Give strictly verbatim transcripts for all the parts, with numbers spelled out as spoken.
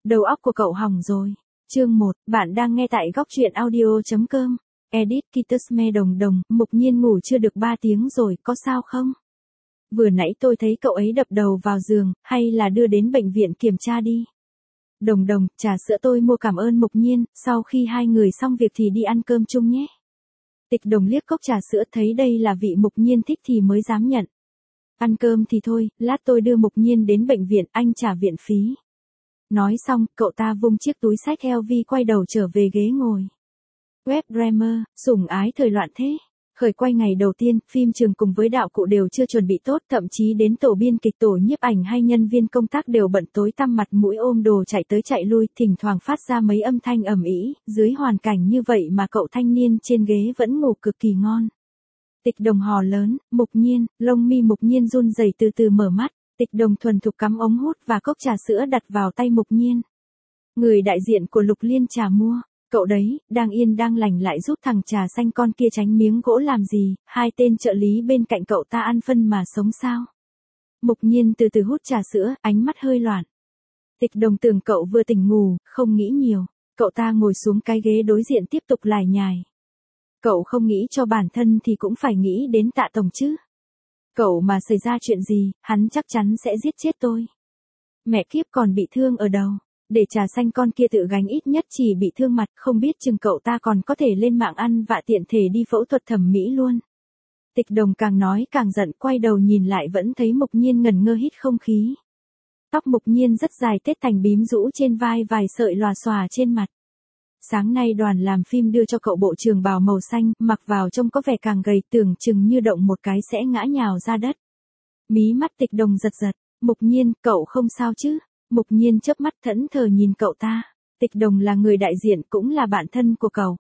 Đầu óc của cậu hỏng rồi. Chương một, bạn đang nghe tại góc truyện audio.com. Edit Kitusme Đồng Đồng, Mục Nhiên ngủ chưa được ba tiếng rồi, có sao không? Vừa nãy tôi thấy cậu ấy đập đầu vào giường, hay là đưa đến bệnh viện kiểm tra đi. Đồng Đồng, trà sữa tôi mua cảm ơn Mục Nhiên, sau khi hai người xong việc thì đi ăn cơm chung nhé. Tịch Đồng liếc cốc trà sữa thấy đây là vị Mục Nhiên thích thì mới dám nhận. Ăn cơm thì thôi, lát tôi đưa Mục Nhiên đến bệnh viện, anh trả viện phí. Nói xong, cậu ta vung chiếc túi xách eo vi quay đầu trở về ghế ngồi. Webdrammer, sủng ái thời loạn thế. Khởi quay ngày đầu tiên, phim trường cùng với đạo cụ đều chưa chuẩn bị tốt, thậm chí đến tổ biên kịch, tổ nhiếp ảnh hay nhân viên công tác đều bận tối tăm, mặt mũi ôm đồ chạy tới chạy lui, thỉnh thoảng phát ra mấy âm thanh ầm ĩ. Dưới hoàn cảnh như vậy mà cậu thanh niên trên ghế vẫn ngủ cực kỳ ngon. Tịch Đồng hò lớn, Mục Nhiên, lông mi Mục Nhiên run rẩy từ từ mở mắt. Tịch Đồng thuần thục cắm ống hút và cốc trà sữa đặt vào tay Mục Nhiên. Người đại diện của Lục Liên trà mua. Cậu đấy, đang yên đang lành lại giúp thằng trà xanh con kia tránh miếng gỗ làm gì, hai tên trợ lý bên cạnh cậu ta ăn phân mà sống sao. Mục Nhiên từ từ hút trà sữa, ánh mắt hơi loạn. Tịch Đồng tưởng cậu vừa tỉnh ngủ, không nghĩ nhiều. Cậu ta ngồi xuống cái ghế đối diện tiếp tục lải nhải. Cậu không nghĩ cho bản thân thì cũng phải nghĩ đến Tạ Tổng chứ. Cậu mà xảy ra chuyện gì, hắn chắc chắn sẽ giết chết tôi. Mẹ kiếp, còn bị thương ở đầu. Để trà xanh con kia tự gánh, ít nhất chỉ bị thương mặt, không biết chừng cậu ta còn có thể lên mạng ăn vạ, tiện thể đi phẫu thuật thẩm mỹ luôn. Tịch Đồng càng nói càng giận, quay đầu nhìn lại vẫn thấy Mục Nhiên ngẩn ngơ hít không khí. Tóc Mục Nhiên rất dài tết thành bím rũ trên vai, vài sợi lòa xòa trên mặt. Sáng nay đoàn làm phim đưa cho cậu bộ trường bào màu xanh, mặc vào trông có vẻ càng gầy, tưởng chừng như động một cái sẽ ngã nhào ra đất. Mí mắt Tịch Đồng giật giật. Mục Nhiên, cậu không sao chứ? Mục Nhiên chớp mắt thẫn thờ nhìn cậu ta. Tịch Đồng là người đại diện, cũng là bạn thân của cậu.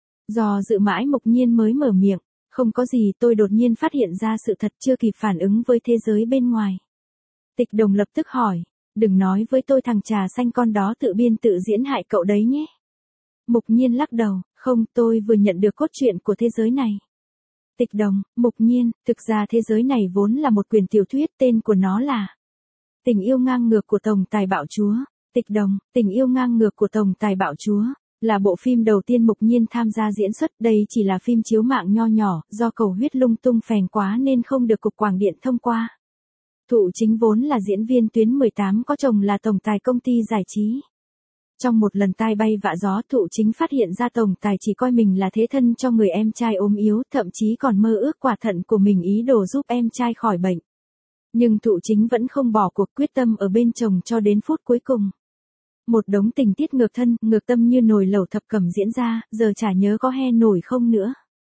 Do dự mãi Mục Nhiên mới mở miệng. Không có gì, tôi đột nhiên phát hiện ra sự thật, chưa kịp phản ứng với thế giới bên ngoài. Tịch Đồng lập tức hỏi. Đừng nói với tôi thằng trà xanh con đó tự biên tự diễn hại cậu đấy nhé. Mục Nhiên lắc đầu. Không, tôi vừa nhận được cốt truyện của thế giới này. Tịch Đồng, Mục Nhiên, thực ra thế giới này vốn là một quyển tiểu thuyết, tên của nó là Tình yêu ngang ngược của Tổng Tài Bạo Chúa. Tịch Đồng, Tình yêu ngang ngược của Tổng Tài Bạo Chúa là bộ phim đầu tiên Mục Nhiên tham gia diễn xuất. Đây chỉ là phim chiếu mạng nho nhỏ, do cầu huyết lung tung phèn quá nên không được Cục Quảng điện thông qua. Thụ Chính vốn là diễn viên tuyến mười tám, có chồng là tổng tài công ty giải trí. Trong một lần tai bay vạ gió, Thụ Chính phát hiện ra tổng tài chỉ coi mình là thế thân cho người em trai ốm yếu, thậm chí còn mơ ước quả thận của mình, ý đồ giúp em trai khỏi bệnh. Nhưng Thụ Chính vẫn không bỏ cuộc, quyết tâm ở bên chồng cho đến phút cuối cùng. Một đống tình tiết ngược thân, ngược tâm như nồi lẩu thập cẩm diễn ra, giờ chả nhớ có he nổi không nữa.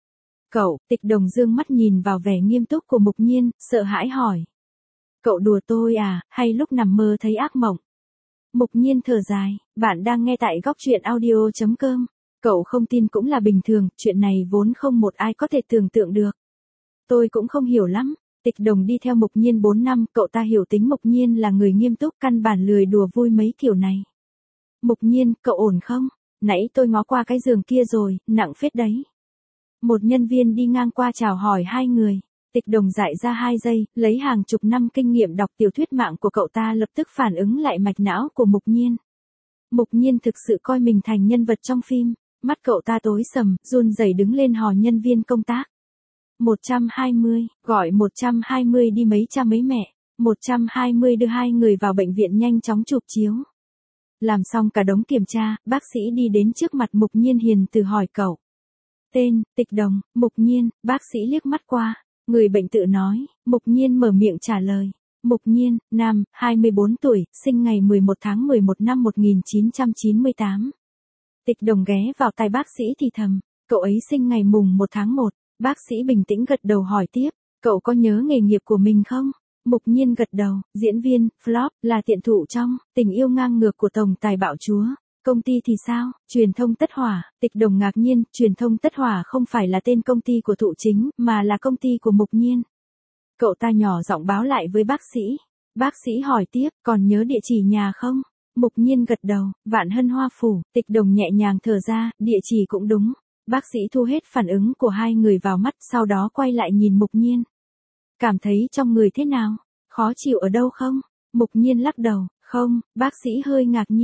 Cậu, Tịch Đồng dương mắt nhìn vào vẻ nghiêm túc của Mục Nhiên, sợ hãi hỏi. Cậu đùa tôi à, hay lúc nằm mơ thấy ác mộng? Mục Nhiên thở dài, bạn đang nghe tại góc truyện audio.com. Cậu không tin cũng là bình thường, chuyện này vốn không một ai có thể tưởng tượng được. Tôi cũng không hiểu lắm. Tịch Đồng đi theo Mục Nhiên bốn năm, cậu ta hiểu tính Mục Nhiên là người nghiêm túc, căn bản lười đùa vui mấy kiểu này. Mục Nhiên, cậu ổn không? Nãy tôi ngó qua cái giường kia rồi, nặng phết đấy. Một nhân viên đi ngang qua chào hỏi hai người. Tịch Đồng dại ra hai giây, lấy hàng chục năm kinh nghiệm đọc tiểu thuyết mạng của cậu ta lập tức phản ứng lại mạch não của Mục Nhiên. Mục Nhiên thực sự coi mình thành nhân vật trong phim, mắt cậu ta tối sầm, run rẩy đứng lên hò nhân viên công tác. một trăm hai mươi, gọi một trăm hai mươi đi mấy cha mấy mẹ. một trăm hai mươi đưa hai người vào bệnh viện nhanh chóng chụp chiếu. Làm xong cả đống kiểm tra, bác sĩ đi đến trước mặt Mục Nhiên hiền từ hỏi cậu. Tên, Tịch Đồng, Mục Nhiên, bác sĩ liếc mắt qua. Người bệnh tự nói, Mục Nhiên mở miệng trả lời. Mục Nhiên, nam, hai mươi bốn tuổi, sinh ngày mười một tháng mười một năm một nghìn chín trăm chín mươi tám. Tịch Đồng ghé vào tai bác sĩ thì thầm, cậu ấy sinh ngày mùng một tháng một. Bác sĩ bình tĩnh gật đầu hỏi tiếp, cậu có nhớ nghề nghiệp của mình không? Mục Nhiên gật đầu, diễn viên, flop, là tiện thụ trong Tình yêu ngang ngược của Tổng Tài Bạo Chúa. Công ty thì sao? Truyền thông Tất Hỏa. Tịch Đồng ngạc nhiên, Truyền thông Tất Hỏa không phải là tên công ty của Thụ Chính, mà là công ty của Mục Nhiên. Cậu ta nhỏ giọng báo lại với bác sĩ. Bác sĩ hỏi tiếp, còn nhớ địa chỉ nhà không? Mục Nhiên gật đầu, Vạn Hân Hoa Phủ. Tịch Đồng nhẹ nhàng thở ra, địa chỉ cũng đúng. Bác sĩ thu hết phản ứng của hai người vào mắt, sau đó quay lại nhìn Mục Nhiên. Cảm thấy trong người thế nào? Khó chịu ở đâu không? Mục Nhiên lắc đầu, không. Bác sĩ hơi ngạc nhiên.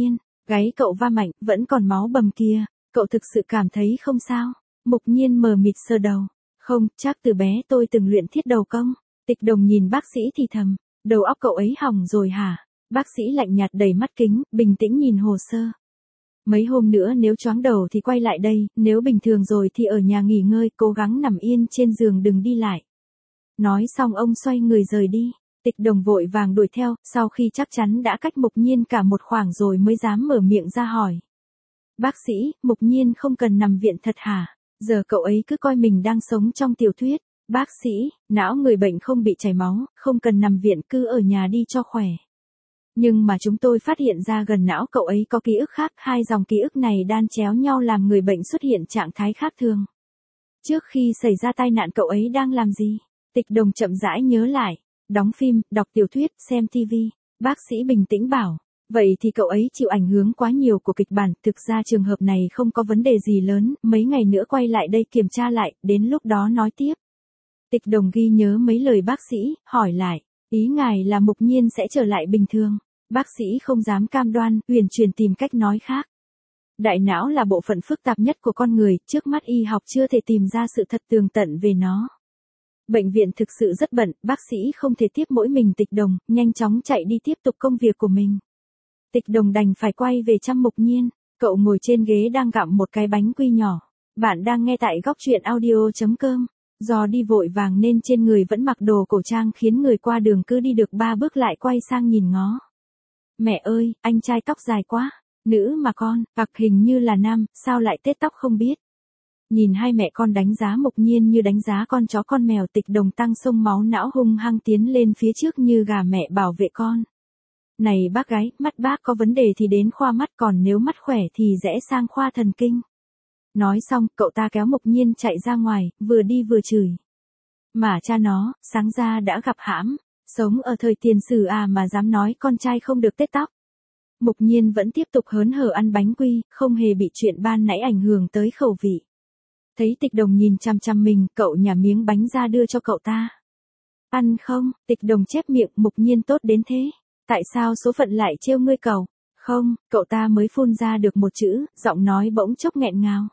Gáy cậu va mạnh, vẫn còn máu bầm kìa, cậu thực sự cảm thấy không sao? Mục Nhiên mờ mịt sờ đầu. Không, chắc từ bé tôi từng luyện thiết đầu công. Tịch Đồng nhìn bác sĩ thì thầm, đầu óc cậu ấy hỏng rồi hả? Bác sĩ lạnh nhạt đầy mắt kính, bình tĩnh nhìn hồ sơ. Mấy hôm nữa nếu choáng đầu thì quay lại đây, nếu bình thường rồi thì ở nhà nghỉ ngơi, cố gắng nằm yên trên giường đừng đi lại. Nói xong ông xoay người rời đi. Tịch Đồng vội vàng đuổi theo, sau khi chắc chắn đã cách Mục Nhiên cả một khoảng rồi mới dám mở miệng ra hỏi. Bác sĩ, Mục Nhiên không cần nằm viện thật hả? Giờ cậu ấy cứ coi mình đang sống trong tiểu thuyết. Bác sĩ, não người bệnh không bị chảy máu, không cần nằm viện, cứ ở nhà đi cho khỏe. Nhưng mà chúng tôi phát hiện ra gần não cậu ấy có ký ức khác, hai dòng ký ức này đan chéo nhau làm người bệnh xuất hiện trạng thái khác thường. Trước khi xảy ra tai nạn cậu ấy đang làm gì? Tịch Đồng chậm rãi nhớ lại, đóng phim, đọc tiểu thuyết, xem ti vi. Bác sĩ bình tĩnh bảo, vậy thì cậu ấy chịu ảnh hưởng quá nhiều của kịch bản, thực ra trường hợp này không có vấn đề gì lớn, mấy ngày nữa quay lại đây kiểm tra lại, đến lúc đó nói tiếp. Tịch Đồng ghi nhớ mấy lời bác sĩ, hỏi lại, ý ngài là Mục Nhiên sẽ trở lại bình thường. Bác sĩ không dám cam đoan, uyển chuyển tìm cách nói khác. Đại não là bộ phận phức tạp nhất của con người, trước mắt y học chưa thể tìm ra sự thật tường tận về nó. Bệnh viện thực sự rất bận, bác sĩ không thể tiếp mỗi mình Tịch Đồng, nhanh chóng chạy đi tiếp tục công việc của mình. Tịch Đồng đành phải quay về chăm Mục Nhiên, cậu ngồi trên ghế đang gặm một cái bánh quy nhỏ. Bạn đang nghe tại góc truyện audio chấm com. Do đi vội vàng nên trên người vẫn mặc đồ cổ trang khiến người qua đường cứ đi được ba bước lại quay sang nhìn ngó. Mẹ ơi, anh trai tóc dài quá. Nữ mà con, hoặc hình như là nam, sao lại tết tóc không biết. Nhìn hai mẹ con đánh giá Mục Nhiên như đánh giá con chó con mèo, Tịch Đồng tăng sông máu não hung hăng tiến lên phía trước như gà mẹ bảo vệ con. Này bác gái, mắt bác có vấn đề thì đến khoa mắt, còn nếu mắt khỏe thì rẽ sang khoa thần kinh. Nói xong, cậu ta kéo Mục Nhiên chạy ra ngoài, vừa đi vừa chửi. Mà cha nó, sáng ra đã gặp hãm, sống ở thời tiền sử à mà dám nói con trai không được tết tóc. Mục Nhiên vẫn tiếp tục hớn hở ăn bánh quy, không hề bị chuyện ban nãy ảnh hưởng tới khẩu vị. Thấy Tịch Đồng nhìn chăm chăm mình, cậu nhả miếng bánh ra đưa cho cậu ta. Ăn không? Tịch Đồng chép miệng, Mục Nhiên tốt đến thế. Tại sao số phận lại trêu ngươi cậu? Không, cậu ta mới phun ra được một chữ, giọng nói bỗng chốc nghẹn ngào.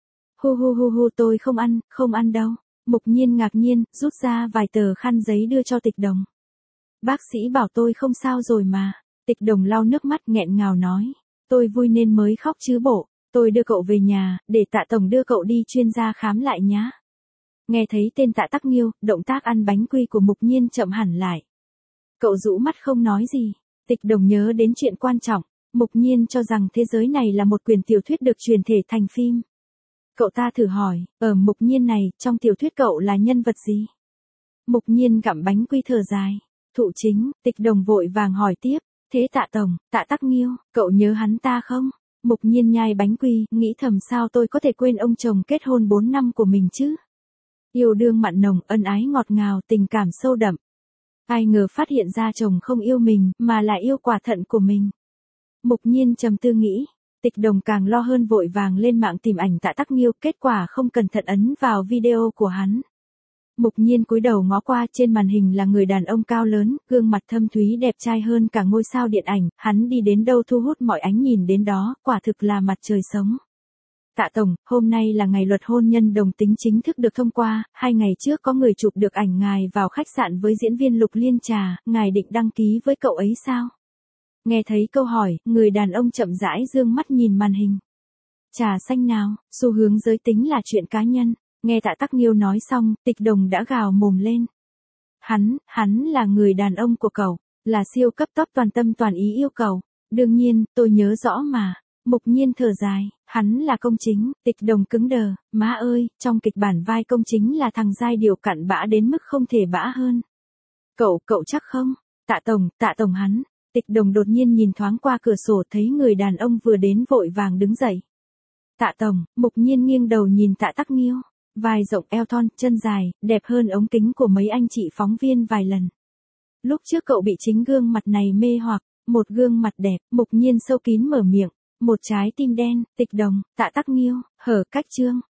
Hu hu hu hu tôi không ăn, không ăn đâu. Mục Nhiên ngạc nhiên, rút ra vài tờ khăn giấy đưa cho Tịch Đồng. Bác sĩ bảo tôi không sao rồi mà. Tịch Đồng lau nước mắt nghẹn ngào nói. Tôi vui nên mới khóc chứ bộ. Tôi đưa cậu về nhà, để Tạ Tổng đưa cậu đi chuyên gia khám lại nhá. Nghe thấy tên Tạ Tắc Nghiêu, động tác ăn bánh quy của Mục Nhiên chậm hẳn lại. Cậu rũ mắt không nói gì. Tịch Đồng nhớ đến chuyện quan trọng. Mục Nhiên cho rằng thế giới này là một quyển tiểu thuyết được truyền thể thành phim. Cậu ta thử hỏi, ở Mục Nhiên này, trong tiểu thuyết cậu là nhân vật gì? Mục Nhiên gặm bánh quy thở dài. Thụ chính. Tịch Đồng vội vàng hỏi tiếp. Thế Tạ Tổng, Tạ Tắc Nghiêu, cậu nhớ hắn ta không? Mục Nhiên nhai bánh quy, nghĩ thầm sao tôi có thể quên ông chồng kết hôn bốn năm của mình chứ? Yêu đương mặn nồng, ân ái ngọt ngào, tình cảm sâu đậm. Ai ngờ phát hiện ra chồng không yêu mình, mà là yêu quả thận của mình. Mục Nhiên trầm tư nghĩ. Tịch Đồng càng lo hơn vội vàng lên mạng tìm ảnh Tạ Tắc Nghiêu, kết quả không cẩn thận ấn vào video của hắn. Mục Nhiên cúi đầu ngó qua, trên màn hình là người đàn ông cao lớn, gương mặt thâm thúy đẹp trai hơn cả ngôi sao điện ảnh, hắn đi đến đâu thu hút mọi ánh nhìn đến đó, quả thực là mặt trời sống. Tạ Tổng, hôm nay là ngày luật hôn nhân đồng tính chính thức được thông qua, hai ngày trước có người chụp được ảnh ngài vào khách sạn với diễn viên Lục Liên Trà, ngài định đăng ký với cậu ấy sao? Nghe thấy câu hỏi, người đàn ông chậm rãi dương mắt nhìn màn hình. Trà xanh nào, xu hướng giới tính là chuyện cá nhân. Nghe Tạ Tắc Nghiêu nói xong, Tịch Đồng đã gào mồm lên. Hắn, hắn là người đàn ông của cậu, là siêu cấp top toàn tâm toàn ý yêu cầu. Đương nhiên, tôi nhớ rõ mà. Mục Nhiên thở dài, hắn là công chính. Tịch Đồng cứng đờ, má ơi, trong kịch bản vai công chính là thằng giai điệu cặn bã đến mức không thể bã hơn. Cậu, cậu chắc không? Tạ Tổng, Tạ Tổng hắn. Tịch Đồng đột nhiên nhìn thoáng qua cửa sổ thấy người đàn ông vừa đến vội vàng đứng dậy. Tạ Tổng, Mục Nhiên nghiêng đầu nhìn Tạ Tắc Nghiêu. Vai rộng eo thon, chân dài, đẹp hơn ống kính của mấy anh chị phóng viên vài lần. Lúc trước cậu bị chính gương mặt này mê hoặc, một gương mặt đẹp, Mục Nhiên sâu kín mở miệng, một trái tim đen, Tịch Đồng, Tạ Tắc Nghiêu, hở cách chương.